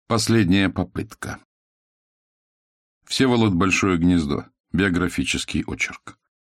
Последняя попытка. Всеволод Большое Гнездо. Биографический очерк.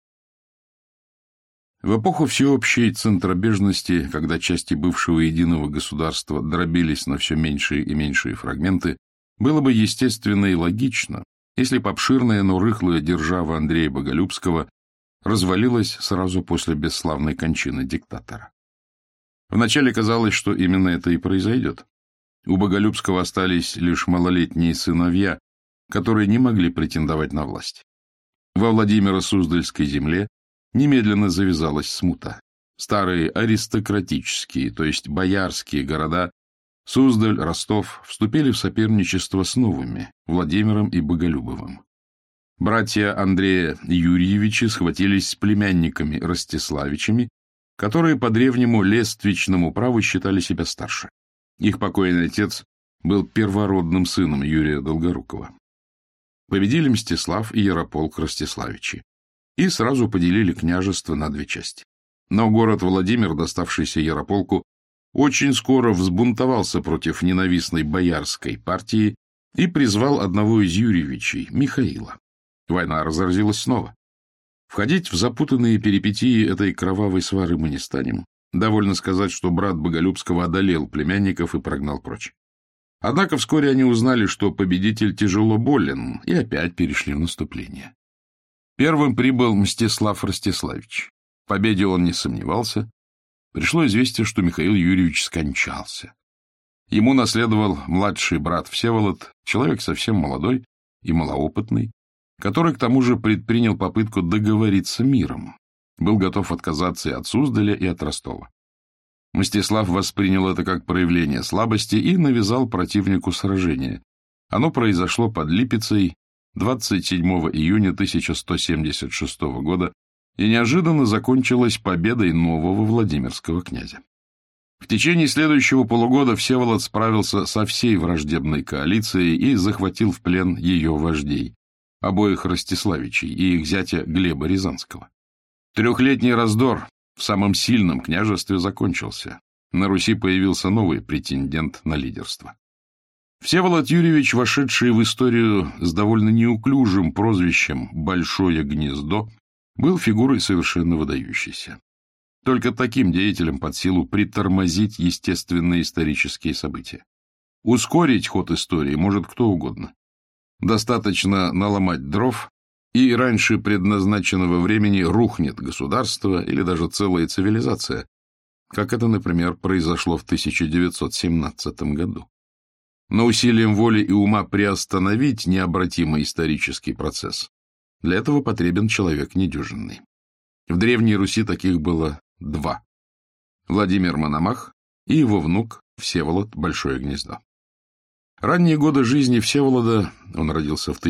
В эпоху всеобщей центробежности, когда части бывшего единого государства дробились на все меньшие и меньшие фрагменты, было бы естественно и логично, если бы обширная, но рыхлая держава Андрея Боголюбского развалилась сразу после бесславной кончины диктатора. Вначале казалось, что именно это и произойдет. У Боголюбского остались лишь малолетние сыновья, которые не могли претендовать на власть. Во Владимиро-Суздальской земле немедленно завязалась смута. Старые аристократические, то есть боярские города Суздаль, Ростов вступили в соперничество с новыми, Владимиром и Боголюбовым. Братья Андрея Юрьевичи схватились с племянниками Ростиславичами, которые по древнему лествичному праву считали себя старше. Их покойный отец был первородным сыном Юрия Долгорукова. Победили Мстислав и Ярополк Ростиславичи и сразу поделили княжество на две части. Но город Владимир, доставшийся Ярополку, очень скоро взбунтовался против ненавистной боярской партии и призвал одного из Юрьевичей, Михаила. Война разразилась снова. Входить в запутанные перипетии этой кровавой свары мы не станем. Довольно сказать, что брат Боголюбского одолел племянников и прогнал прочь. Однако вскоре они узнали, что победитель тяжело болен, и опять перешли в наступление. Первым прибыл Мстислав Ростиславич. В победе он не сомневался. Пришло известие, что Михаил Юрьевич скончался. Ему наследовал младший брат Всеволод, человек совсем молодой и малоопытный, который к тому же предпринял попытку договориться миром. Был готов отказаться и от Суздаля, и от Ростова. Мстислав воспринял это как проявление слабости и навязал противнику сражение. Оно произошло под Липецей 27 июня 1176 года и неожиданно закончилось победой нового Владимирского князя. В течение следующего полугода Всеволод справился со всей враждебной коалицией и захватил в плен ее вождей, обоих Ростиславичей и их зятя Глеба Рязанского. Трехлетний раздор в самом сильном княжестве закончился. На Руси появился новый претендент на лидерство. Всеволод Юрьевич, вошедший в историю с довольно неуклюжим прозвищем «Большое Гнездо», был фигурой совершенно выдающейся. Только таким деятелям под силу притормозить естественные исторические события. Ускорить ход истории может кто угодно. Достаточно наломать дров, и раньше предназначенного времени рухнет государство или даже целая цивилизация, как это, например, произошло в 1917 году. Но усилием воли и ума приостановить необратимый исторический процесс для этого потребен человек недюжинный. В Древней Руси таких было два: Владимир Мономах и его внук Всеволод Большое Гнездо. Ранние годы жизни Всеволода, он родился в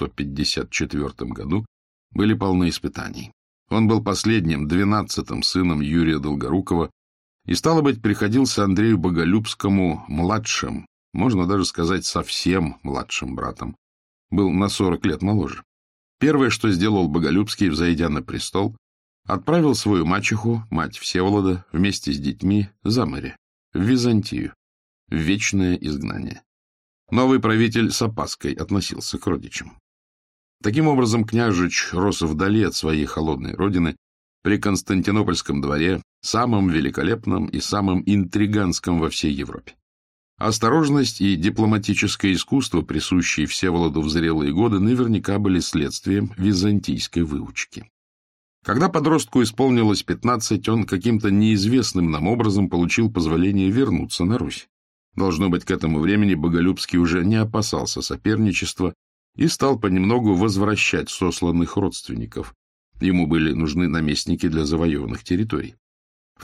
1154 году, были полны испытаний. Он был последним, 12-м сыном Юрия Долгорукова и, стало быть, приходился Андрею Боголюбскому младшим, можно даже сказать, совсем младшим братом. Был на 40 лет моложе. Первое, что сделал Боголюбский, взойдя на престол, отправил свою мачеху, мать Всеволода, вместе с детьми за море, в Византию, в вечное изгнание. Новый правитель с опаской относился к родичам. Таким образом, княжич рос вдали от своей холодной родины, при Константинопольском дворе, самым великолепным и самым интриганским во всей Европе. Осторожность и дипломатическое искусство, присущие Всеволоду в зрелые годы, наверняка были следствием византийской выучки. Когда подростку исполнилось 15, он каким-то неизвестным нам образом получил позволение вернуться на Русь. Должно быть, к этому времени Боголюбский уже не опасался соперничества и стал понемногу возвращать сосланных родственников. Ему были нужны наместники для завоеванных территорий. В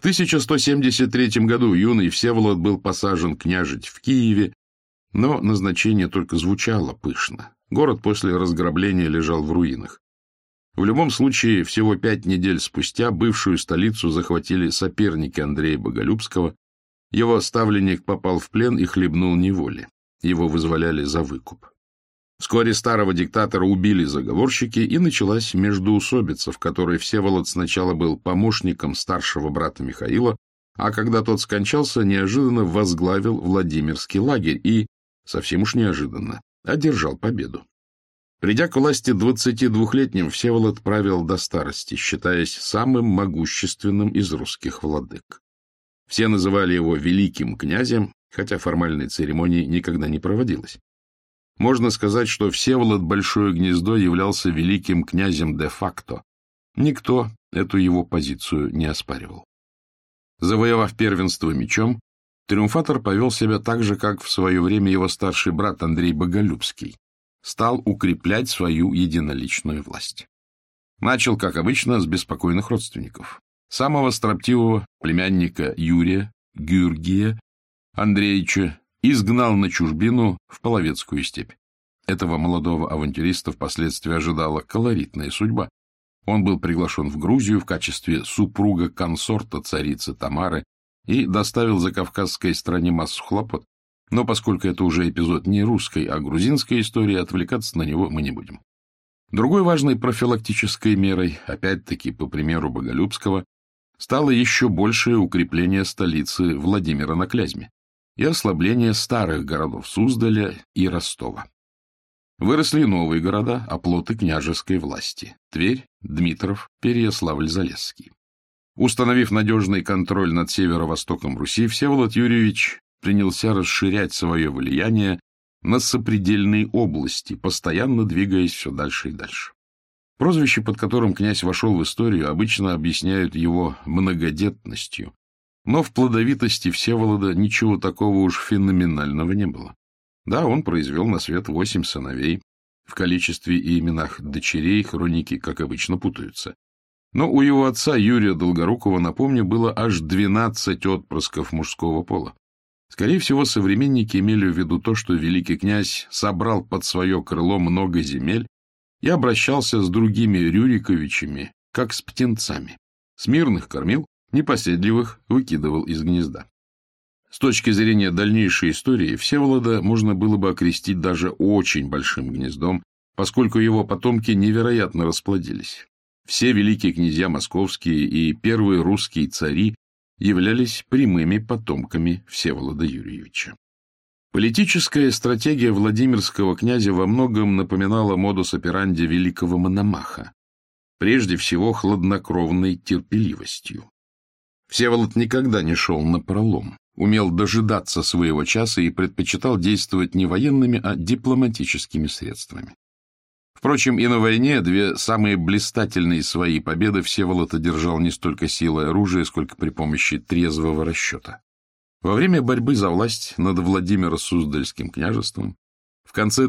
1173 году юный Всеволод был посажен княжить в Киеве, но назначение только звучало пышно. Город после разграбления лежал в руинах. В любом случае, всего 5 недель спустя бывшую столицу захватили соперники Андрея Боголюбского. Его ставленник попал в плен и хлебнул неволи. Его вызволяли за выкуп. Вскоре старого диктатора убили заговорщики, и началась междоусобица, в которой Всеволод сначала был помощником старшего брата Михаила, а когда тот скончался, неожиданно возглавил Владимирский лагерь и совсем уж неожиданно, одержал победу. Придя к власти 22-летним, Всеволод правил до старости, считаясь самым могущественным из русских владык. Все называли его великим князем, хотя формальной церемонии никогда не проводилось. Можно сказать, что Всеволод Большое Гнездо являлся великим князем де-факто. Никто эту его позицию не оспаривал. Завоевав первенство мечом, триумфатор повел себя так же, как в свое время его старший брат Андрей Боголюбский. Стал укреплять свою единоличную власть. Начал, как обычно, с беспокойных родственников. Самого строптивого племянника Юрия, Гюргия Андреевича изгнал на чужбину в Половецкую степь. Этого молодого авантюриста впоследствии ожидала колоритная судьба. Он был приглашен в Грузию в качестве супруга-консорта царицы Тамары и доставил закавказской стране массу хлопот. Но поскольку это уже эпизод не русской, а грузинской истории, отвлекаться на него мы не будем. Другой важной профилактической мерой, опять-таки по примеру Боголюбского, стало еще большее укрепление столицы Владимира на Клязьме и ослабление старых городов Суздаля и Ростова. Выросли новые города, оплоты княжеской власти – Тверь, Дмитров, Переяславль-Залесский. Установив надежный контроль над северо-востоком Руси, Всеволод Юрьевич принялся расширять свое влияние на сопредельные области, постоянно двигаясь все дальше и дальше. Прозвище, под которым князь вошел в историю, обычно объясняют его многодетностью, но в плодовитости Всеволода ничего такого уж феноменального не было. Да, он произвел на свет 8 сыновей, в количестве и именах дочерей хроники, как обычно, путаются. Но у его отца Юрия Долгорукова, напомню, было аж 12 отпрысков мужского пола. Скорее всего, современники имели в виду то, что великий князь собрал под свое крыло много земель и обращался с другими Рюриковичами, как с птенцами. Смирных кормил, непоседливых выкидывал из гнезда. С точки зрения дальнейшей истории, Всеволода можно было бы окрестить даже очень большим гнездом, поскольку его потомки невероятно расплодились. Все великие князья московские и первые русские цари являлись прямыми потомками Всеволода Юрьевича. Политическая стратегия Владимирского князя во многом напоминала модус операнди великого Мономаха, прежде всего хладнокровной терпеливостью. Всеволод никогда не шел напролом, умел дожидаться своего часа и предпочитал действовать не военными, а дипломатическими средствами. Впрочем, и на войне две самые блистательные свои победы Всеволод одержал не столько силой оружия, сколько при помощи трезвого расчета. Во время борьбы за власть над Владимиро-Суздальским княжеством в конце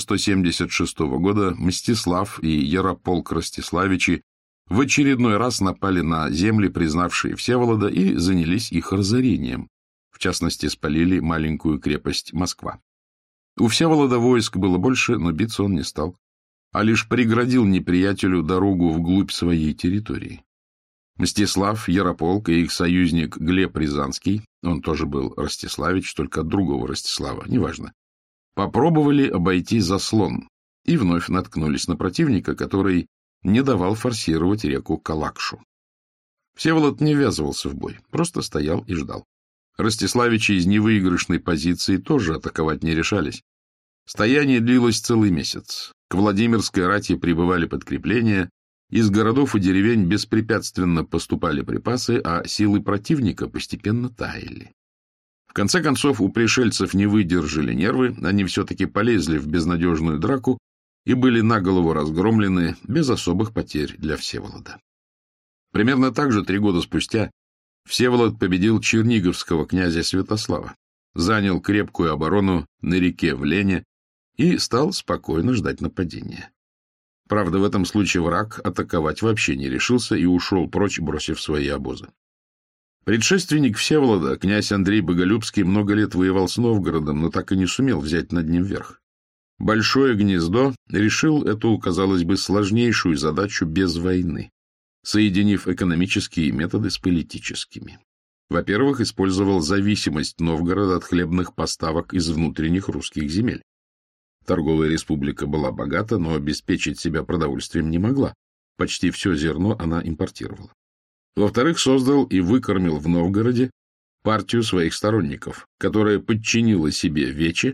1176 года Мстислав и Ярополк Ростиславичи в очередной раз напали на земли, признавшие Всеволода, и занялись их разорением. В частности, спалили маленькую крепость Москва. У Всеволода войск было больше, но биться он не стал, а лишь преградил неприятелю дорогу вглубь своей территории. Мстислав, Ярополк и их союзник Глеб Рязанский, он тоже был Ростиславич, только от другого Ростислава, неважно, попробовали обойти заслон и вновь наткнулись на противника, который не давал форсировать реку Калакшу. Всеволод не ввязывался в бой, просто стоял и ждал. Ростиславичи из невыигрышной позиции тоже атаковать не решались. Стояние длилось целый месяц. К Владимирской рати прибывали подкрепления, из городов и деревень беспрепятственно поступали припасы, а силы противника постепенно таяли. В конце концов, у пришельцев не выдержали нервы, они все-таки полезли в безнадежную драку и были наголову разгромлены без особых потерь для Всеволода. Примерно так же 3 года спустя Всеволод победил черниговского князя Святослава, занял крепкую оборону на реке Влене и стал спокойно ждать нападения. Правда, в этом случае враг атаковать вообще не решился и ушел прочь, бросив свои обозы. Предшественник Всеволода, князь Андрей Боголюбский, много лет воевал с Новгородом, но так и не сумел взять над ним верх. Большое Гнездо решил эту, казалось бы, сложнейшую задачу без войны, соединив экономические методы с политическими. Во-первых, использовал зависимость Новгорода от хлебных поставок из внутренних русских земель. Торговая республика была богата, но обеспечить себя продовольствием не могла. Почти все зерно она импортировала. Во-вторых, создал и выкормил в Новгороде партию своих сторонников, которая подчинила себе Вече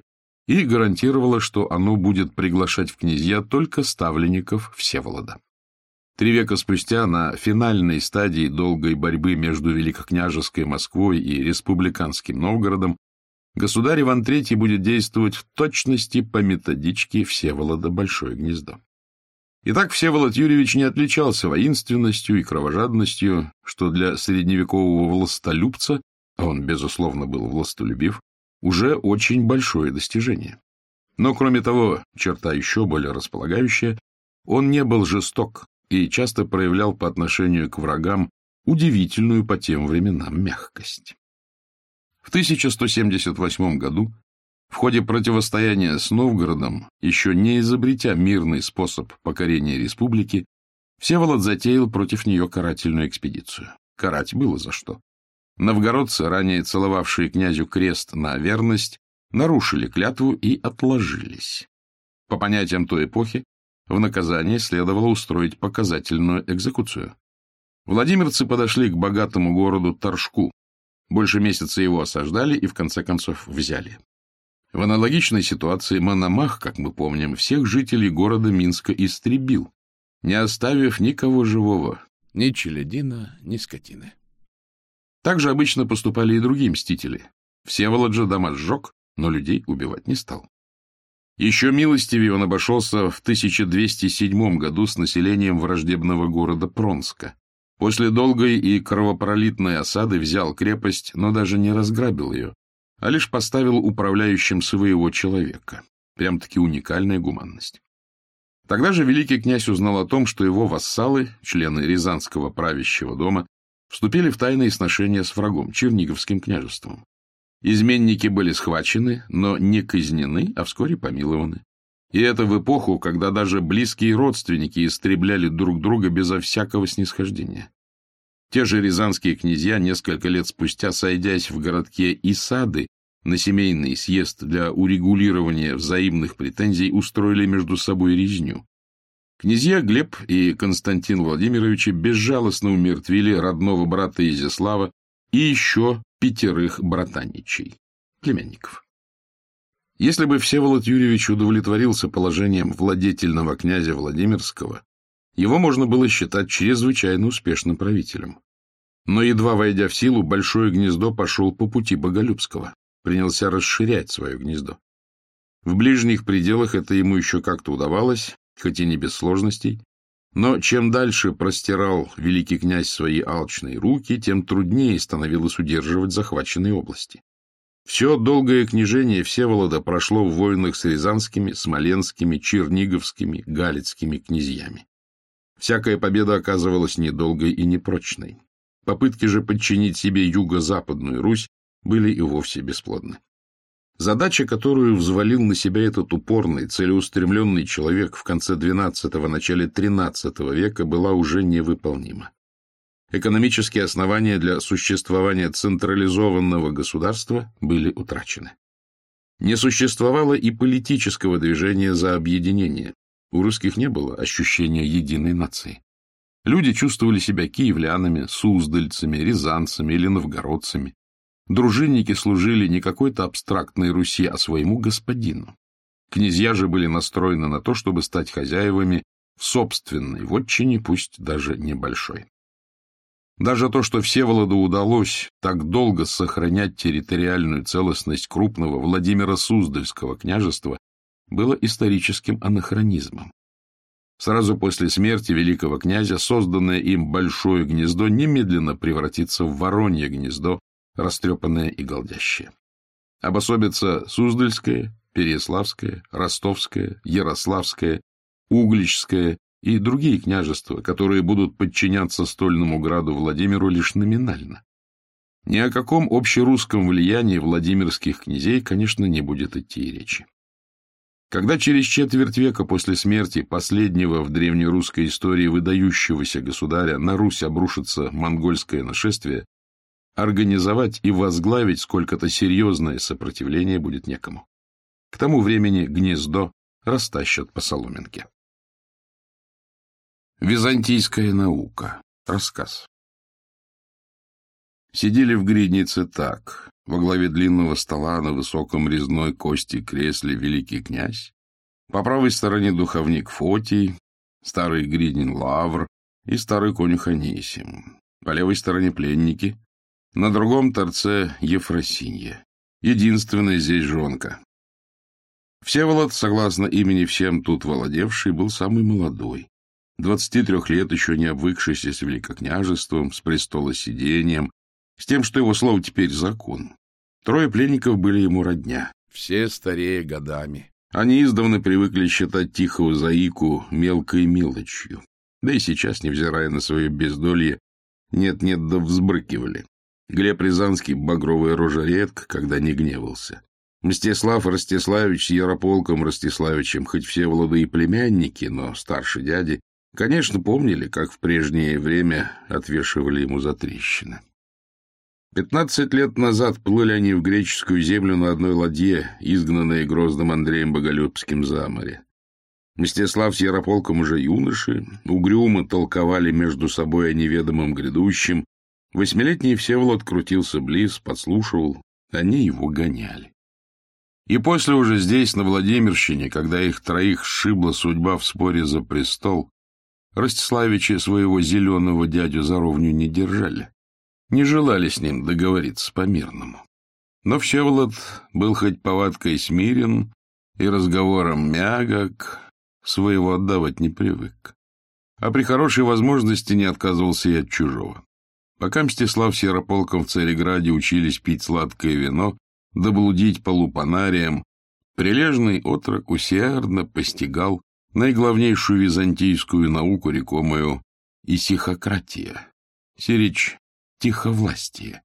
и гарантировала, что оно будет приглашать в князья только ставленников Всеволода. 3 века спустя, на финальной стадии долгой борьбы между великокняжеской Москвой и республиканским Новгородом, государь Иван III будет действовать в точности по методичке Всеволода Большое Гнездо. Итак, Всеволод Юрьевич не отличался воинственностью и кровожадностью, что для средневекового властолюбца, а он, безусловно, был властолюбив, уже очень большое достижение. Но, кроме того, черта еще более располагающая, он не был жесток и часто проявлял по отношению к врагам удивительную по тем временам мягкость. В 1178 году, в ходе противостояния с Новгородом, еще не изобретя мирный способ покорения республики, Всеволод затеял против нее карательную экспедицию. Карать было за что. Новгородцы, ранее целовавшие князю крест на верность, нарушили клятву и отложились. По понятиям той эпохи, в наказание следовало устроить показательную экзекуцию. Владимирцы подошли к богатому городу Торжку. Больше месяца его осаждали и, в конце концов, взяли. В аналогичной ситуации Мономах, как мы помним, всех жителей города Минска истребил, не оставив никого живого, ни челядина, ни скотины. Так же обычно поступали и другие мстители. Всеволод же дома сжег, но людей убивать не стал. Еще милостивее он обошелся в 1207 году с населением враждебного города Пронска. После долгой и кровопролитной осады взял крепость, но даже не разграбил ее, а лишь поставил управляющим своего человека. Прям-таки уникальная гуманность. Тогда же великий князь узнал о том, что его вассалы, члены Рязанского правящего дома, вступили в тайные сношения с врагом, Черниговским княжеством. Изменники были схвачены, но не казнены, а вскоре помилованы. И это в эпоху, когда даже близкие родственники истребляли друг друга безо всякого снисхождения. Те же рязанские князья, несколько лет спустя, сойдясь в городке Исады на семейный съезд для урегулирования взаимных претензий, устроили между собой резню. Князья Глеб и Константин Владимировичи безжалостно умертвили родного брата Изяслава и еще 5 братаничей, племянников. Если бы Всеволод Юрьевич удовлетворился положением владетельного князя Владимирского, его можно было считать чрезвычайно успешным правителем. Но, едва войдя в силу, Большое Гнездо пошел по пути Боголюбского, принялся расширять свое гнездо. В ближних пределах это ему еще как-то удавалось, хоть и не без сложностей, но чем дальше простирал великий князь свои алчные руки, тем труднее становилось удерживать захваченные области. Все долгое княжение Всеволода прошло в войнах с рязанскими, смоленскими, черниговскими, галицкими князьями. Всякая победа оказывалась недолгой и непрочной. Попытки же подчинить себе юго-западную Русь были и вовсе бесплодны. Задача, которую взвалил на себя этот упорный, целеустремленный человек в конце XII – начале XIII века, была уже невыполнима. Экономические основания для существования централизованного государства были утрачены. Не существовало и политического движения за объединение. У русских не было ощущения единой нации. Люди чувствовали себя киевлянами, суздальцами, рязанцами или новгородцами. Дружинники служили не какой-то абстрактной Руси, а своему господину. Князья же были настроены на то, чтобы стать хозяевами в собственной вотчине, пусть даже небольшой. Даже то, что Всеволоду удалось так долго сохранять территориальную целостность крупного Владимира Суздальского княжества, было историческим анахронизмом. Сразу после смерти великого князя созданное им Большое Гнездо немедленно превратится в Воронье Гнездо, растрепанное и голдящее. Обособятся Суздальское, Переяславское, Ростовское, Ярославское, Угличское и другие княжества, которые будут подчиняться стольному граду Владимиру лишь номинально. Ни о каком общерусском влиянии владимирских князей, конечно, не будет идти и речи. Когда через четверть века после смерти последнего в древнерусской истории выдающегося государя на Русь обрушится монгольское нашествие, организовать и возглавить сколько-то серьезное сопротивление будет некому. К тому времени гнездо растащат по соломинке. Византийская наука. Рассказ. Сидели в гриднице так. Во главе длинного стола на высоком резной кости кресле великий князь, по правой стороне духовник Фотий, старый гриднин Лавр и старый конюх Анисим, по левой стороне пленники, на другом торце Ефросинья, единственная здесь жонка. Всеволод, согласно имени всем тут владевший, был самый молодой, 23 лет, еще не обвыкшийся с великокняжеством, с престолосидением, с тем, что его слово теперь закон. 3 пленников были ему родня, все старее годами. Они издавна привыкли считать тихого заику мелкой мелочью, да и сейчас, невзирая на свое бездолье, нет-нет да взбрыкивали. Глеб Рязанский багровая рожа редко, когда не гневался. Мстислав Ростиславич с Ярополком Ростиславичем, хоть все и племянники, но старше дяди, конечно, помнили, как в прежнее время отвешивали ему затрещины. 15 лет назад плыли они в греческую землю на одной ладье, изгнанные грозным Андреем Боголюбским за море. Мстислав с Ярополком уже юноши, угрюмо толковали между собой о неведомом грядущем. 8-летний Всеволод крутился близ, подслушивал, они его гоняли. И после уже здесь, на Владимирщине, когда их 3 сшибла судьба в споре за престол, Ростиславичи своего зеленого дядю за ровню не держали, не желали с ним договориться по-мирному. Но Всеволод был хоть повадкой смирен и разговором мягок, своего отдавать не привык, а при хорошей возможности не отказывался и от чужого. Пока Мстислав с Ярополком в Цареграде учились пить сладкое вино, да блудить по лупанариям, прилежный отрок усердно постигал наиглавнейшую византийскую науку, рекомую исихократия, сирич тиховластие.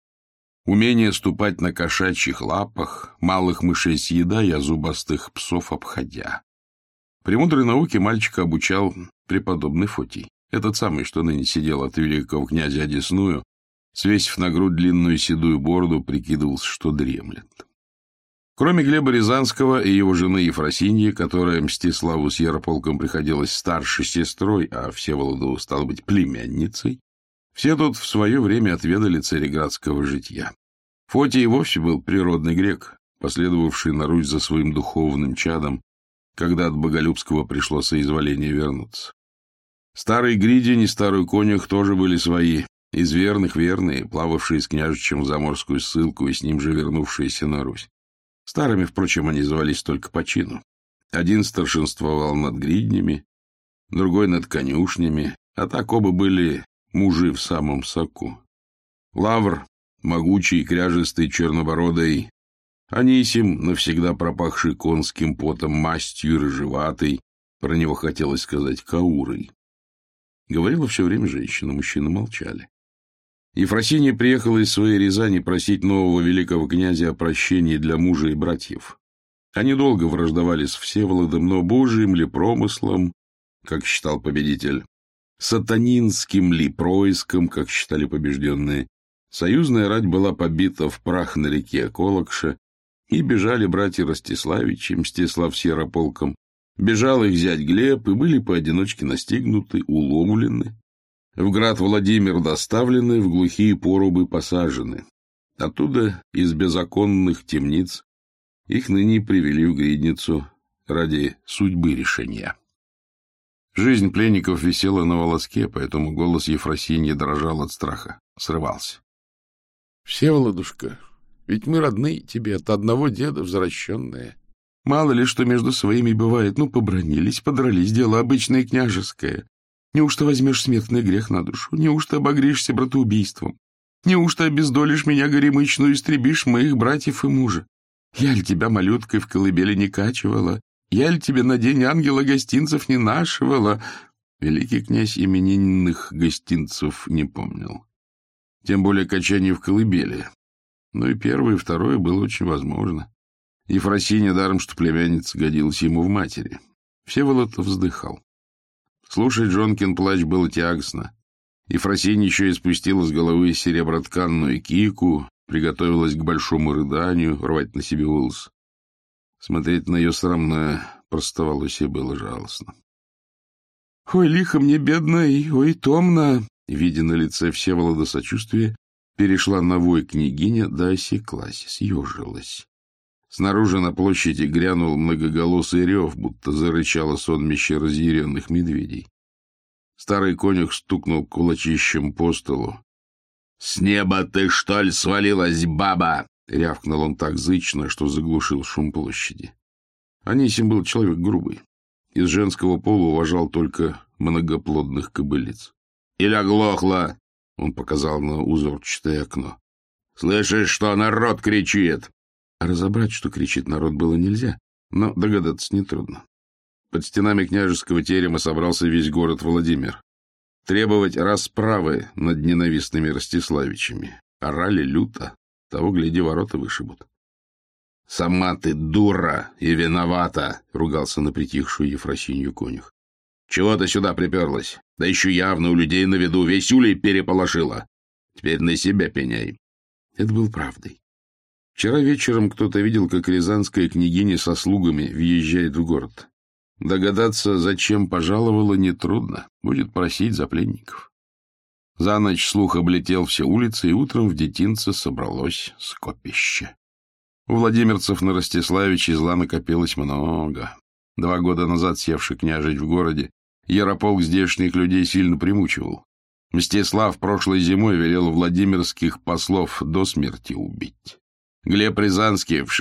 Умение ступать на кошачьих лапах, малых мышей съедая, зубастых псов обходя. Премудрой науке мальчика обучал преподобный Фотий, этот самый, что ныне сидел от великого князя одесную, свесив на грудь длинную седую бороду, прикидывался, что дремлет. Кроме Глеба Рязанского и его жены Ефросиньи, которая Мстиславу с Ярополком приходилась старшей сестрой, а Всеволоду, стало быть, племянницей, все тут в свое время отведали цареградского житья. Фотий и вовсе был природный грек, последовавший на Русь за своим духовным чадом, когда от Боголюбского пришло соизволение вернуться. Старый Гридень и старый конюх тоже были свои, из верных верные, плававшие с княжичем в заморскую ссылку и с ним же вернувшиеся на Русь. Старыми, впрочем, они звались только по чину. Один старшинствовал над гриднями, другой над конюшнями, а так оба были мужи в самом соку. Лавр, могучий, кряжестый, чернобородый, Анисим, навсегда пропахший конским потом, мастью, рыжеватый, про него хотелось сказать каурой. Говорила все время женщина, мужчины молчали. Ефросинья приехала из своей Рязани просить нового великого князя о прощении для мужа и братьев. Они долго враждовали с Всеволодом, но божьим ли промыслом, как считал победитель, сатанинским ли происком, как считали побежденные, союзная рать была побита в прах на реке Колокше, и бежали братья Ростиславичи, Мстислав с Ярополком, бежал их зять Глеб, и были поодиночке настигнуты, уловлены, в град Владимир доставлены, в глухие порубы посажены. Оттуда, из беззаконных темниц, их ныне привели в Гридницу ради судьбы решения. Жизнь пленников висела на волоске, поэтому голос Ефросиньи дрожал от страха, срывался. — Всеволодушка, ведь мы родные тебе, от одного деда возвращенные. Мало ли что между своими бывает, ну, побранились, подрались, дело обычное княжеское. Неужто возьмешь смертный грех на душу? Неужто обогрешься братоубийством? Неужто обездолишь меня горемычную, истребишь моих братьев и мужа? Я ли тебя малюткой в колыбели не качивала? Я ли тебе на день ангела гостинцев не нашивала? Великий князь именинных гостинцев не помнил. Тем более качание в колыбели. Но и первое, и второе было очень возможно. Ефросинья, даром что племянница, годилась ему в матери. Всеволод вздыхал. Слушать Жонкин плач было тягостно. Ефросинья еще и спустила с головы серебротканную кику, приготовилась к большому рыданию, рвать на себе волосы. Смотреть на ее срамное простоволосие было жалостно. — Ой, лихо мне, бедно, и ой, томно! Видя на лице Всеволода сочувствие, перешла на вой княгиня, да осеклась, съежилась. Снаружи на площади грянул многоголосый рев, будто зарычало сонмище разъяренных медведей. Старый конюх стукнул кулачищем по столу. — С неба ты, что ли, свалилась, баба? — рявкнул он так зычно, что заглушил шум площади. Анисим был человек грубый. Из женского пола уважал только многоплодных кобылиц. — Или оглохла! — он показал на узорчатое окно. — Слышишь, что народ кричит? Разобрать, что кричит народ, было нельзя, но догадаться нетрудно. Под стенами княжеского терема собрался весь город Владимир. Требовать расправы над ненавистными Ростиславичами. Орали люто, того, гляди, ворота вышибут. — Сама ты дура и виновата! — ругался на притихшую Ефросинью конюх. — Чего ты сюда приперлась? Да еще явно у людей на виду весь улей переполошила. Теперь на себя пеняй. Это был правдой. Вчера вечером кто-то видел, как рязанская княгиня со слугами въезжает в город. Догадаться, зачем пожаловала, нетрудно. Будет просить за пленников. За ночь слух облетел все улицы, и утром в Детинце собралось скопище. У владимирцев на Ростиславиче зла накопилось много. 2 года назад, севший княжить в городе, Ярополк здешних людей сильно примучивал. Мстислав прошлой зимой велел владимирских послов до смерти убить. Глеб Рязанский в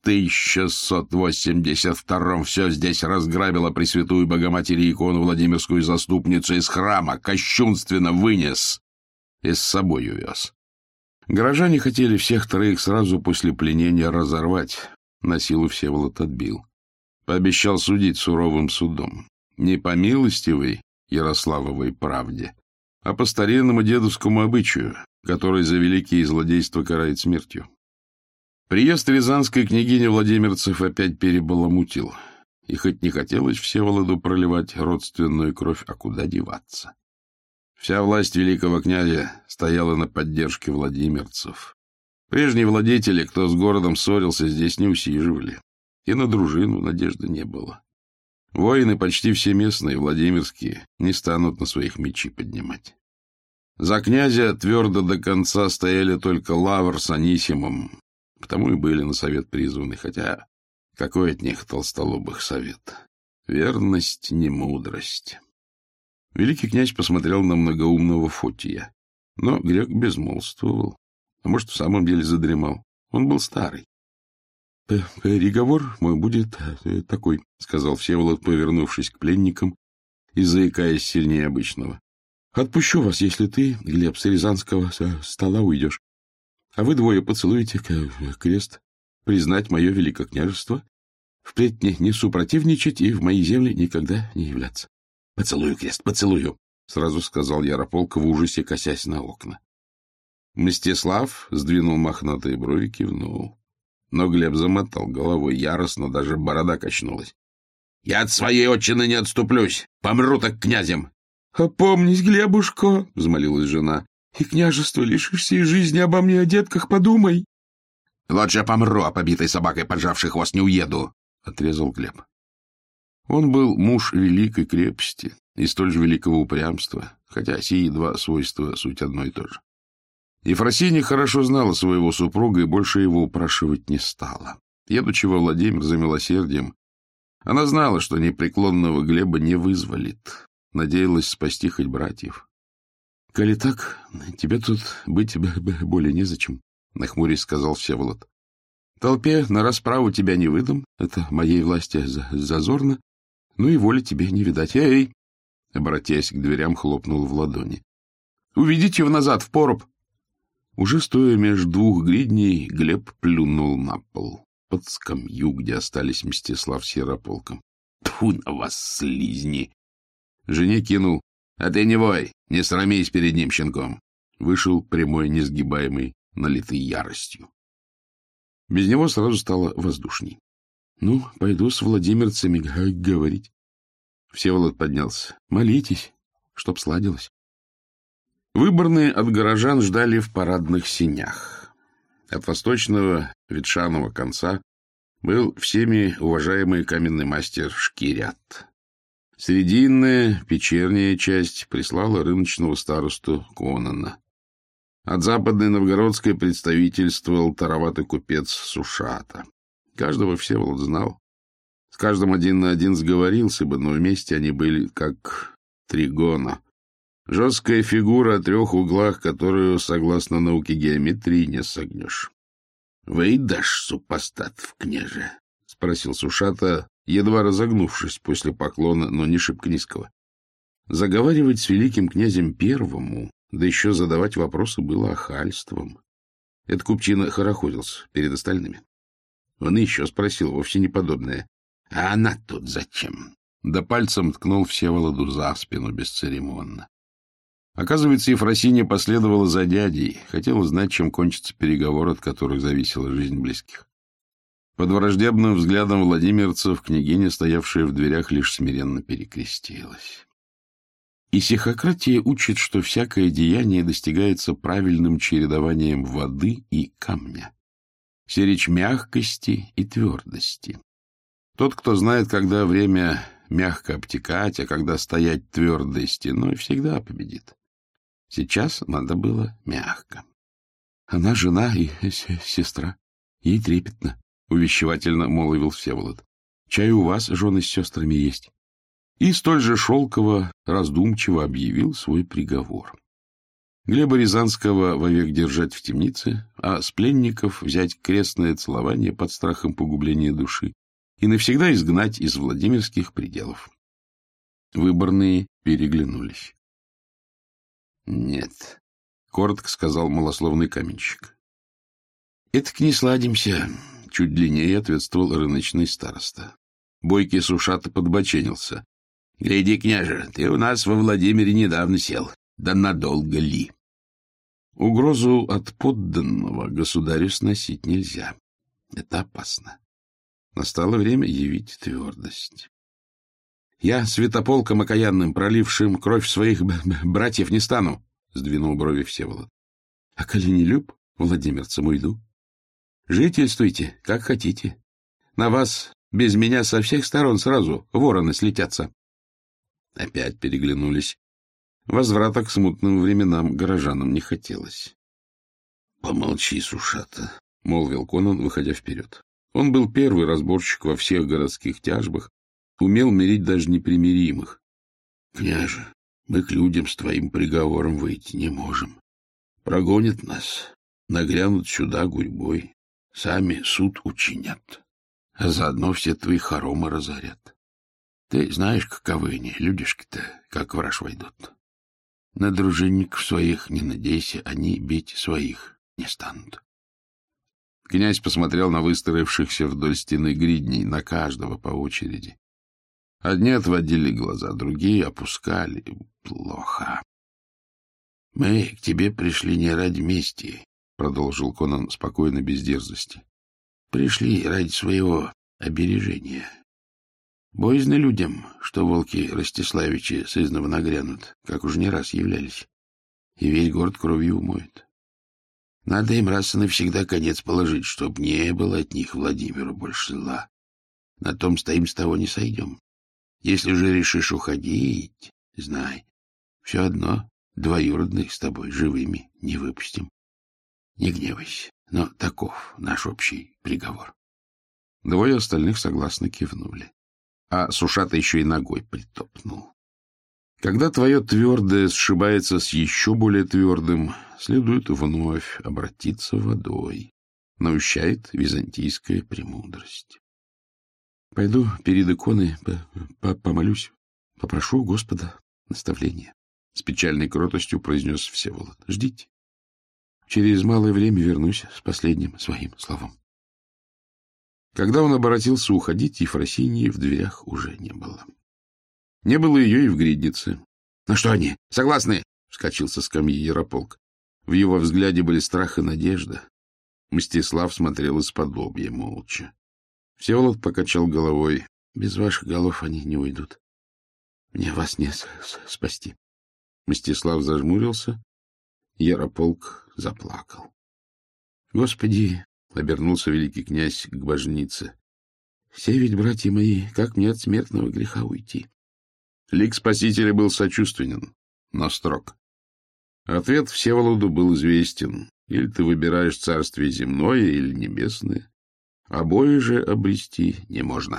6682 все здесь разграбил, а Пресвятую Богоматери икону Владимирскую заступницу из храма кощунственно вынес и с собой увез. Горожане хотели всех 3 сразу после пленения разорвать. На силу Всеволод отбил. Пообещал судить суровым судом. Не по милостивой Ярославовой правде, а по старинному дедовскому обычаю, который за великие злодейства карает смертью. Приезд рязанской княгини владимирцев опять перебаламутил, и хоть не хотелось Всеволоду проливать родственную кровь, а куда деваться. Вся власть великого князя стояла на поддержке владимирцев. Прежние владетели, кто с городом ссорился, здесь не усиживали, и на дружину надежды не было. Воины, почти все местные, владимирские, не станут на своих мечи поднимать. За князя твердо до конца стояли только Лавр с Анисимом, потому и были на совет призваны, хотя какой от них толстолобых совет? Верность не мудрость. Великий князь посмотрел на многоумного Фотия, но грек безмолвствовал, а может, в самом деле задремал. Он был старый. — Переговор мой будет такой, — сказал Всеволод, повернувшись к пленникам и заикаясь сильнее обычного. — Отпущу вас, если ты, Глеб, с рязанского стола уйдешь. А вы 2 поцелуете крест, признать мое великокняжество, впредь не супротивничать и в мои земли никогда не являться. — Поцелую крест, поцелую, — сразу сказал Ярополк в ужасе, косясь на окна. Мстислав сдвинул мохнатые брови, кивнул. Но Глеб замотал головой яростно, даже борода качнулась. — Я от своей отчины не отступлюсь, помру так князем. — Опомнись, Глебушка, — взмолилась жена, — и княжество лишишься, и жизни обо мне, о детках подумай. — Лучше помру, а побитой собакой, поджавший хвост, не уеду, — отрезал Глеб. Он был муж великой крепости и столь же великого упрямства, хотя сии 2 свойства суть одно и то же. Ефросинья хорошо знала своего супруга и больше его упрашивать не стала. Едучи во Владимир за милосердием, она знала, что непреклонного Глеба не вызволит, надеялась спасти хоть братьев. — Коли так, тебе тут быть более незачем, — нахмурясь сказал Всеволод. — Толпе на расправу тебя не выдам, это моей власти зазорно, ну и воли тебе не видать. Эй! Обратясь к дверям, хлопнул в ладони. — Уведите его назад, в поруб! Уже стоя между 2 гридней, Глеб плюнул на пол, под скамью, где остались Мстислав с Ярополком. — Тьфу на вас, слизни! Жене кинул. — А ты не вой, не срамись перед ним, щенком. Вышел прямой, несгибаемый, налитый яростью. Без него сразу стало воздушней. — Ну, пойду с владимирцами говорить. Всеволод поднялся. — Молитесь, чтоб сладилось. Выборные от горожан ждали в парадных сенях. От восточного ветшаного конца был всеми уважаемый каменный мастер Шкирят. Срединная, печерняя часть прислала рыночного старосту Конона. От западной новгородской представительствовал тароватый купец Сушата. Каждого Всеволод знал. С каждым один на один сговорился бы, но вместе они были как тригона. Жесткая фигура о трех углах, которую, согласно науке геометрии, не согнешь. — Выдашь, супостат, княже? — спросил Сушата, едва разогнувшись после поклона, но не шибко низкого. Заговаривать с великим князем Первому, да еще задавать вопросы, было охальством. Этот купчина хорохорился перед остальными. Он еще спросил вовсе неподобное. — А она тут зачем? Да пальцем ткнул Всеволоду за спину бесцеремонно. Оказывается, Ефросинья последовала за дядей, хотела знать, чем кончится переговор, от которых зависела жизнь близких. Под враждебным взглядом владимирцев княгиня, стоявшая в дверях, лишь смиренно перекрестилась. Исихократия учит, что всякое деяние достигается правильным чередованием воды и камня. Все речь мягкости и твердости. Тот, кто знает, когда время мягко обтекать, а когда стоять твердой стеной, всегда победит. Сейчас надо было мягко. Она жена и сестра. Ей трепетно, — увещевательно молвил Всеволод. Чай у вас, жены с сестрами, есть. И столь же шелково, раздумчиво объявил свой приговор. Глеба Рязанского вовек держать в темнице, а с пленников взять крестное целование под страхом погубления души и навсегда изгнать из владимирских пределов. Выборные переглянулись. — Нет, — коротко сказал малословный каменщик. — Этак не сладимся, — чуть длиннее ответствовал рыночный староста. Бойкий Сушата подбоченился. — Гляди, княже, ты у нас во Владимире недавно сел. Да надолго ли? Угрозу от подданного государю сносить нельзя. Это опасно. Настало время явить твердость. Я святополком окаянным, пролившим кровь своих братьев, не стану, — сдвинул брови Всеволод. — А коли не люб, владимирцам уйду. Жительствуйте, как хотите. На вас без меня со всех сторон сразу вороны слетятся. Опять переглянулись. Возврата к смутным временам горожанам не хотелось. — Помолчи, Сушата, — молвил Конан, выходя вперед. Он был первый разборщик во всех городских тяжбах, умел мирить даже непримиримых. — Княже, мы к людям с твоим приговором выйти не можем. Прогонят нас, нагрянут сюда гурьбой, сами суд учинят, а заодно все твои хоромы разорят. Ты знаешь, каковы они, людишки-то, как враж войдут. На дружинников своих не надейся, они бить своих не станут. Князь посмотрел на выстроившихся вдоль стены гридней, на каждого по очереди. Одни отводили глаза, другие опускали. Плохо. — Мы к тебе пришли не ради мести, — продолжил Конан спокойно, без дерзости. — Пришли ради своего обережения. Боязно людям, что волки Ростиславичи сызнова нагрянут, как уж не раз являлись, и весь город кровью умоют. Надо им раз и навсегда конец положить, чтоб не было от них Владимиру больше зла. На том стоим, с того не сойдем. Если же решишь уходить, знай, все одно двоюродных с тобой живыми не выпустим. Не гневайся, но таков наш общий приговор. Двое остальных согласно кивнули, а Сушата еще и ногой притопнул. Когда твое твердое сшибается с еще более твердым, следует вновь обратиться водой, наущает византийская премудрость. Пойду перед иконой помолюсь, попрошу Господа наставления, — с печальной кротостью произнес Всеволод. — Ждите. Через малое время вернусь с последним своим словом. Когда он обратился уходить, Ефросиньи в дверях уже не было. Не было ее и в гриднице. — Ну что они, согласны? — вскочил со скамьи Ярополк. В его взгляде были страх и надежда. Мстислав смотрел из-под лобья молча. Всеволод покачал головой. — Без ваших голов они не уйдут. Мне вас не спасти. Мстислав зажмурился. Ярополк заплакал. — Господи! — обернулся великий князь к божнице. — Все ведь, братья мои, как мне от смертного греха уйти? Лик Спасителя был сочувственен, но строг. Ответ Всеволоду был известен. Или ты выбираешь царствие земное или небесное. Обои же обрести не можно.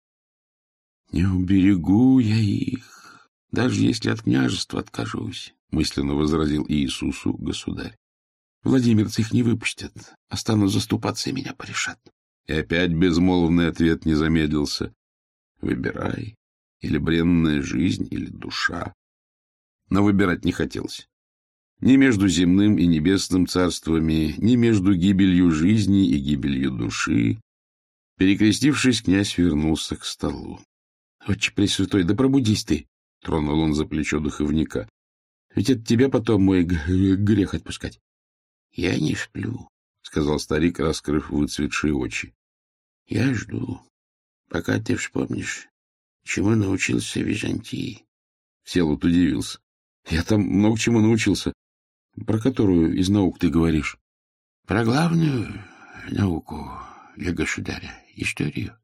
— Не уберегу я их, даже если от княжества откажусь, — мысленно возразил Иисусу государь. — Владимирцы их не выпустят, а станут заступаться и меня порешат. И опять безмолвный ответ не замедлился. — Выбирай, или бренная жизнь, или душа. Но выбирать не хотелось. Ни между земным и небесным царствами, ни между гибелью жизни и гибелью души. Перекрестившись, князь вернулся к столу. — Отче Пресвятой, да пробудись ты! — тронул он за плечо духовника. — Ведь это тебя потом мой грех отпускать. — Я не сплю, — сказал старик, раскрыв выцветшие очи. — Я жду, пока ты вспомнишь, чему научился в Византии. Всеволод удивился. — Я там много чему научился. Про которую из наук ты говоришь? — Про главную науку для государя, историю.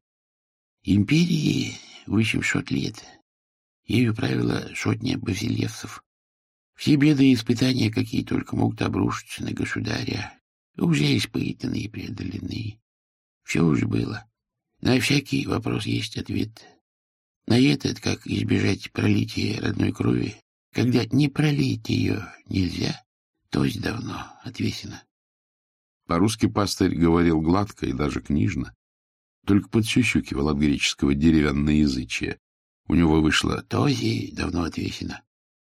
Империи 800 лет. Ею правила сотня базилевсов. Все беды и испытания, какие только могут обрушиться на государя, уже испытаны и преодолены. Все уже было. На всякий вопрос есть ответ. На этот, как избежать пролития родной крови, когда не пролить ее нельзя, то есть давно отвесено. По-русски пастырь говорил гладко и даже книжно, только подсюсюкивал от греческого деревянноязычия. У него вышло «този давно отвесено».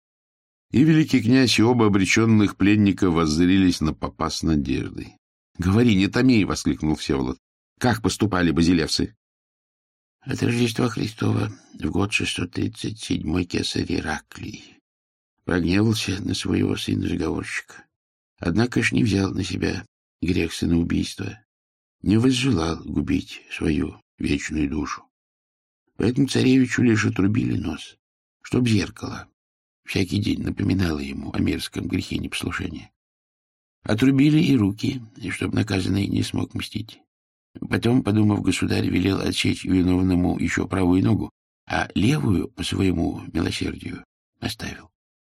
И великий князь и оба обреченных пленника воззрелись на попа с надеждой. — Говори, не томи! — воскликнул Всеволод. — Как поступали базилевсы? От Рождества Христова в год 637 кесарь Ираклий прогневался на своего сына-заговорщика. Однако ж не взял на себя грех сыноубийства, не возжелал губить свою вечную душу. Поэтому царевичу лишь отрубили нос, чтоб зеркало всякий день напоминало ему о мерзком грехе непослушания. Отрубили и руки, чтоб наказанный не смог мстить. Потом, подумав, государь велел отсечь виновному еще правую ногу, а левую, по своему милосердию, оставил.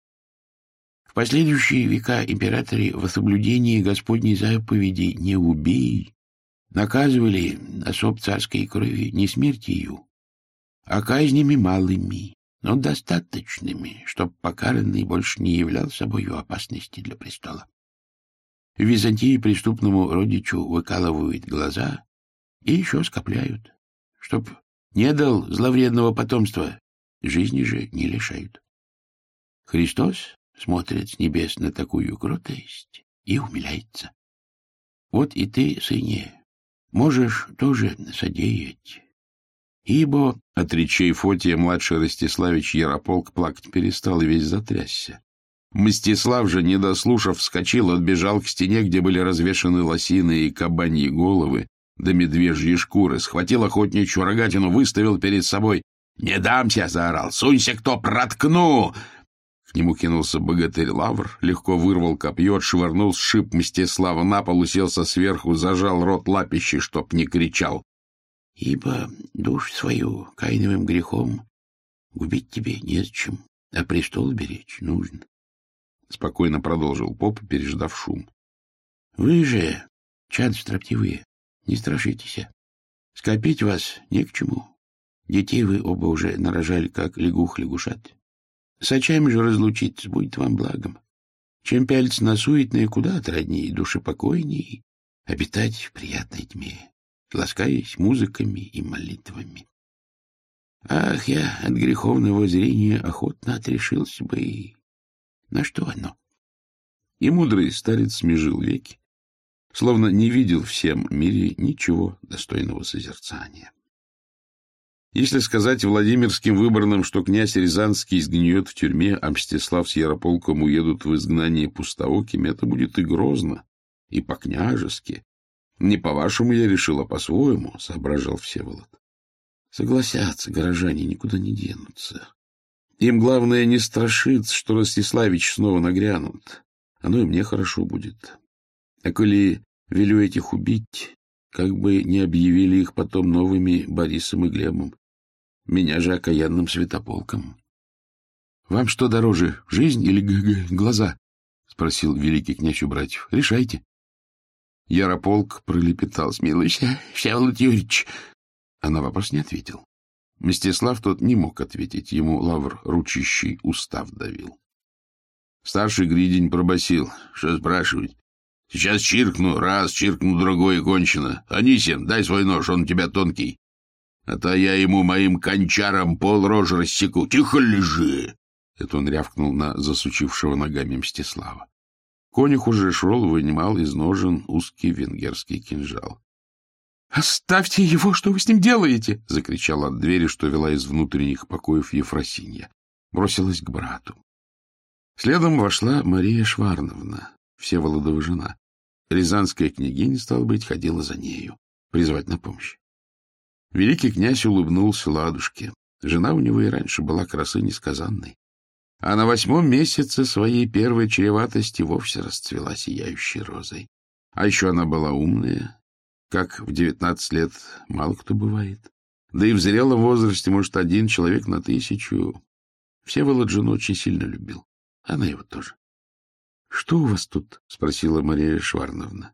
В последующие века императоры во соблюдении Господней заповеди «не убей» наказывали особ царской крови не смертью, а казнями малыми, но достаточными, чтоб покаранный больше не являл собою опасности для престола. В Византии преступному родичу выкалывают глаза и еще скопляют, чтоб не дал зловредного потомства, жизни же не лишают. Христос смотрит с небес на такую кротость и умиляется. Вот и ты, сыне, можешь тоже содеять. Ибо от речей Фотия младший Ростиславич Ярополк плакать перестал и весь затрясся. Мстислав же, не дослушав, вскочил, отбежал к стене, где были развешаны лосиные и кабаньи головы, да медвежьи шкуры, схватил охотничью рогатину, выставил перед собой. «Не дамся!» — заорал. «Сунься, кто проткну!» К нему кинулся богатырь Лавр, легко вырвал копье, отшвырнул, сшиб Мстислава на пол, уселся сверху, зажал рот лапищей, чтоб не кричал. «Ибо душу свою каиновым грехом губить тебе незачем, а престол беречь нужно». Спокойно продолжил поп, переждав шум. «Вы же, чад строптивые, не страшитесь. Скопить вас не к чему. Детей вы оба уже нарожали, как лягух лягушат. С очами же разлучиться будет вам благом. Чем пялиться на суетное, куда отраднее, душепокойнее, обитать в приятной тьме, ласкаясь музыками и молитвами. Ах, я от греховного зрения охотно отрешился бы и... На что оно?» И мудрый старец смежил веки, словно не видел в всем мире ничего достойного созерцания. Если сказать Владимирским выборным, что князь Рязанский сгниет в тюрьме, а Мстислав с Ярополком уедут в изгнание пустоокими, это будет и грозно, и по-княжески. Не по-вашему я решил, а по-своему, — соображал Всеволод. Согласятся, горожане никуда не денутся. Им главное не страшиться, что Ростиславич снова нагрянут. Оно и мне хорошо будет. А коли велю этих убить, как бы не объявили их потом новыми Борисом и Глебом, меня же окаянным Святополком. — Вам что дороже, жизнь или глаза? — спросил великий князь у братьев. — Решайте. Ярополк пролепетал: — Смилуйся, Всеволод Юрьевич. А на вопрос не ответил. Мстислав тот не мог ответить, ему лавр ручищий устав давил. Старший Гридень пробасил: — Что спрашивать? Сейчас чиркну, раз, чиркну, другой, и кончено. Анисим, дай свой нож, он у тебя тонкий. А то я ему моим кончаром полрожи рассеку. Тихо лежи! Это он рявкнул на засучившего ногами Мстислава. Конюх уже шел, вынимал из ножен узкий венгерский кинжал. — Оставьте его! Что вы с ним делаете? — закричала от двери, что вела из внутренних покоев Ефросинья. Бросилась к брату. Следом вошла Мария Шварновна, Всеволодова жена. Рязанская княгиня, стало быть, ходила за нею, призвать на помощь. Великий князь улыбнулся ладушке. Жена у него и раньше была красы несказанной. А на 8-м месяце своей первой чреватости вовсе расцвела сияющей розой. А еще она была умная, как в 19 лет мало кто бывает. Да и в зрелом возрасте, может, один человек на 1000. Всеволод жену очень сильно любил. Она его тоже. — Что у вас тут? — спросила Мария Шварновна.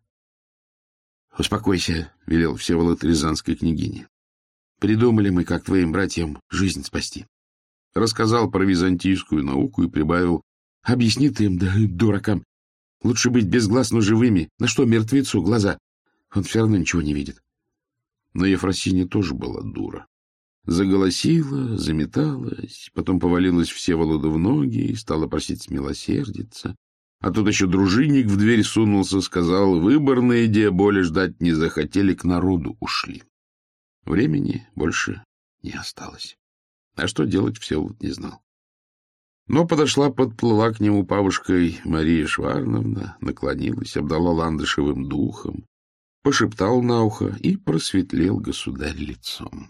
— Успокойся, — велел Всеволод рязанской княгине. — Придумали мы, как твоим братьям жизнь спасти. Рассказал про византийскую науку и прибавил: — Объясни ты им, да дуракам. Лучше быть безгласно живыми. На что мертвецу глаза? Он все равно ничего не видит. Но Ефросинья тоже была дура. Заголосила, заметалась, потом повалилась Всеволоду в ноги и стала просить смилосердиться. А тут еще дружинник в дверь сунулся, сказал: выборные более ждать не захотели, к народу ушли. Времени больше не осталось. А что делать, Всеволод не знал. Но подплыла к нему павушкой Мария Шварновна, наклонилась, обдала ландышевым духом, пошептал на ухо, и просветлел государь лицом.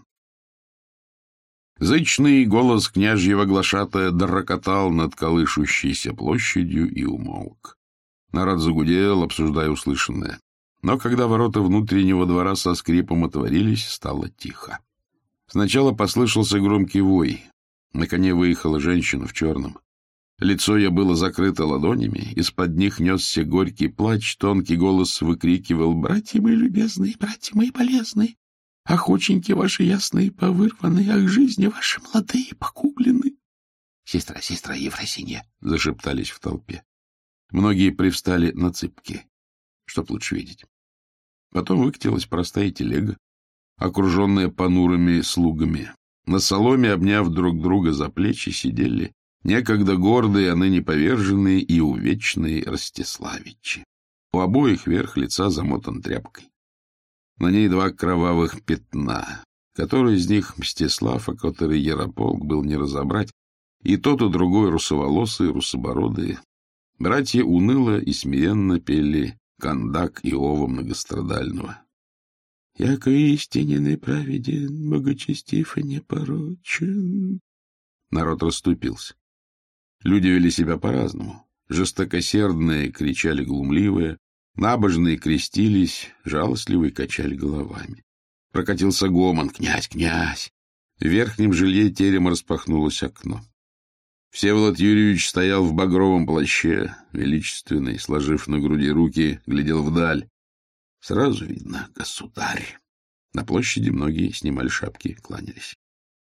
Зычный голос княжьего глашатая дорокотал над колышущейся площадью и умолк. Народ загудел, обсуждая услышанное. Но когда ворота внутреннего двора со скрипом отворились, стало тихо. Сначала послышался громкий вой. На коне выехала женщина в черном. Лицо ее было закрыто ладонями, из-под них несся горький плач, тонкий голос выкрикивал: «Братья мои любезные, братья мои полезные, ах, оченьки ваши ясные повырваны, ах, жизни ваши молодые погублены!» «Сестра, сестра Ефросинья!» — зашептались в толпе. Многие привстали на цыпки, чтоб лучше видеть. Потом выкатилась простая телега, окруженная понурыми слугами. На соломе, обняв друг друга за плечи, сидели некогда гордые, а ныне поверженные и увечные Ростиславичи. У обоих верх лица замотан тряпкой. На ней 2 кровавых пятна. Который из них Мстислав, а который Ярополк, был не разобрать, и тот, и другой русоволосые, русобородые. Братья уныло и смиренно пели кандак Иова многострадального. «Яко истинен и праведен, богочестив и непорочен». Народ расступился. Люди вели себя по-разному. Жестокосердные кричали глумливые, набожные крестились, жалостливые качали головами. Прокатился гомон: «Князь, князь!» В верхнем жилье терема распахнулось окно. Всеволод Юрьевич стоял в багровом плаще, величественный, сложив на груди руки, глядел вдаль. Сразу видно — государь. На площади многие снимали шапки, кланялись.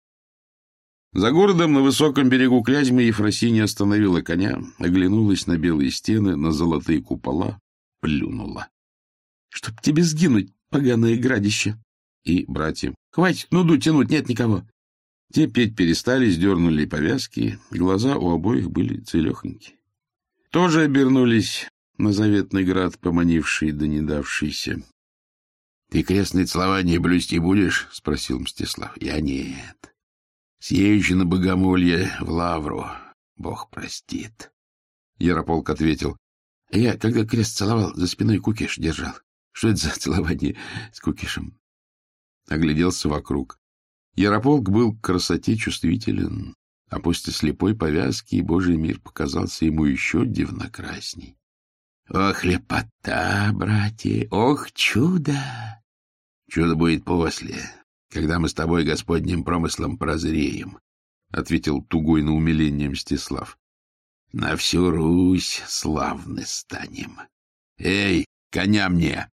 За городом на высоком берегу Клязьмы Ефросинья остановила коня, оглянулась на белые стены, на золотые купола, плюнула. — Чтоб тебе сгинуть, поганое градище! И братьям: — Хватит нуду тянуть, нет никого! Те петь перестали, сдернули повязки, глаза у обоих были целехоньки. Тоже обернулись на заветный град, поманивший да не давшийся. — Ты крестное целование блюсти будешь? — спросил Мстислав. — Я нет. Съезжу на богомолье в лавру. Бог простит. Ярополк ответил: — Я, когда крест целовал, за спиной кукиш держал. Что это за целование с кукишем? Огляделся вокруг. Ярополк был к красоте чувствителен, а после слепой повязки Божий мир показался ему еще дивнокрасней. — Ох, лепота, братья! Ох, чудо! — Чудо будет после, когда мы с тобой Господним промыслом прозреем, — ответил тугой на умиление Мстислав. На всю Русь славны станем. Эй, коня мне!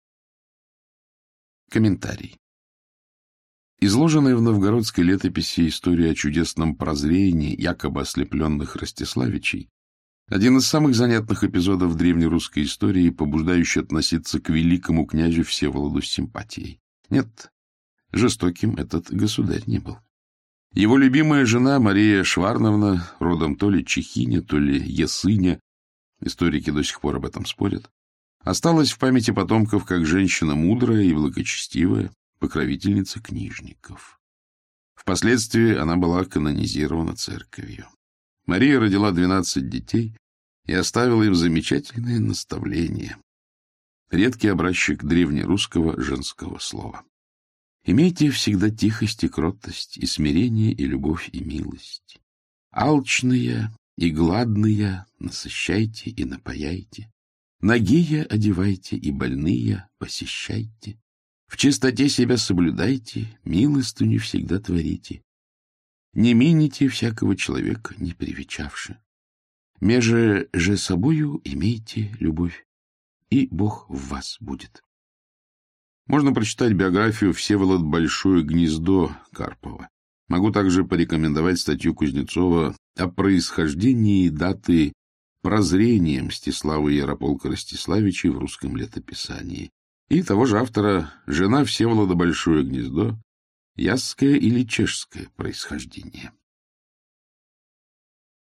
Комментарий. Изложенная в новгородской летописи история о чудесном прозрении якобы ослепленных Ростиславичей один из самых занятных эпизодов древнерусской истории, побуждающий относиться к великому князю Всеволоду с симпатией. Нет, жестоким этот государь не был. Его любимая жена Мария Шварновна, родом то ли Чехиня, то ли Ясыня, историки до сих пор об этом спорят, осталась в памяти потомков как женщина мудрая и благочестивая, покровительница книжников. Впоследствии она была канонизирована церковью. Мария родила 12 детей и оставила им замечательное наставление. Редкий образчик древнерусского женского слова. Имейте всегда тихость и кротость, и смирение, и любовь, и милость. Алчные и гладные насыщайте и напояйте. Нагие одевайте и больные посещайте. В чистоте себя соблюдайте, милостыню всегда творите. Не мините всякого человека, не привечавши. Меже же собою имейте любовь, и Бог в вас будет. Можно прочитать биографию «Всеволод Большое гнездо» Карпова. Могу также порекомендовать статью Кузнецова о происхождении даты прозрения Мстислава Ярополка Ростиславича в русском летописании. И того же автора «Жена Всеволода Большое гнездо», ясское или чешское происхождение.